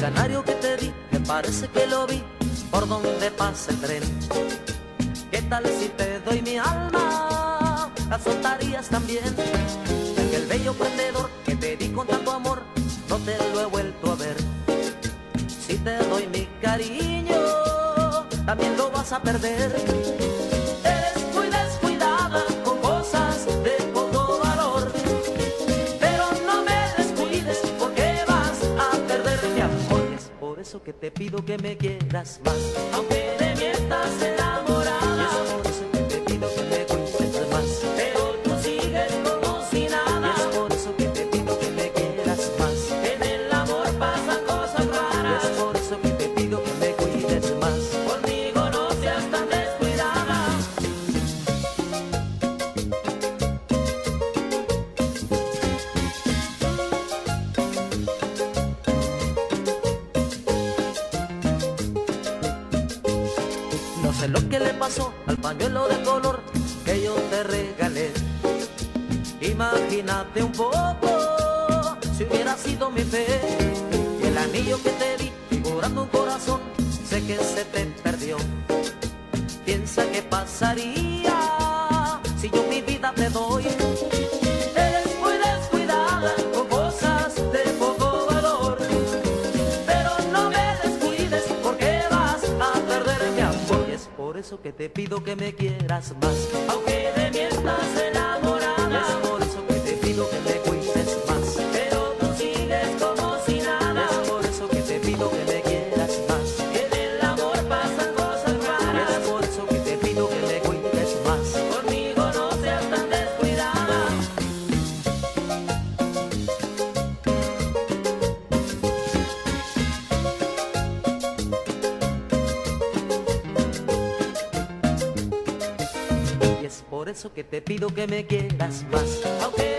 canario que te di, me parece que lo vi por donde pasa el tren. ¿Qué tal si te doy mi alma? ¿La soltarías también? Aquel bello prendedor que te di con tanto amor, no te lo he vuelto a ver. Si te doy mi cariño, también lo vas a perder. Eres muy descuidada con cosas de poco valor, pero no me descuides porque vas a perder mi amor. Es por eso que te pido que me quieras más, aunque de mí estás enamorada. Es por eso que te pido que me cuides más, pero tú sigues como si nada. Es por eso que te pido que me quieras más. En el amor pasan cosas raras. Es por eso que te pido que me cuides más. Conmigo no seas tan descuidada. No sé lo que le pasó al pañuelo de color que yo te regalé. Imagínate un poco si hubiera sido mi fe. Y el anillo que te di figurando un corazón, sé que se te perdió. Piensa qué pasaría si yo mi vida te doy. Eres muy descuidada con cosas de poco valor, pero no me descuides porque vas a perder mi amor. Y es por eso que te pido que me quieras más, aunque de mí estás enamorada. Es por eso que te pido que me cuides más, pero tú sigues como si nada. Es por eso que te pido que me quieras más. En el amor pasan cosas raras. Es por eso que te pido que me cuides más. Conmigo no seas tan descuidada. Y es por eso que te pido que me quieras más, aunque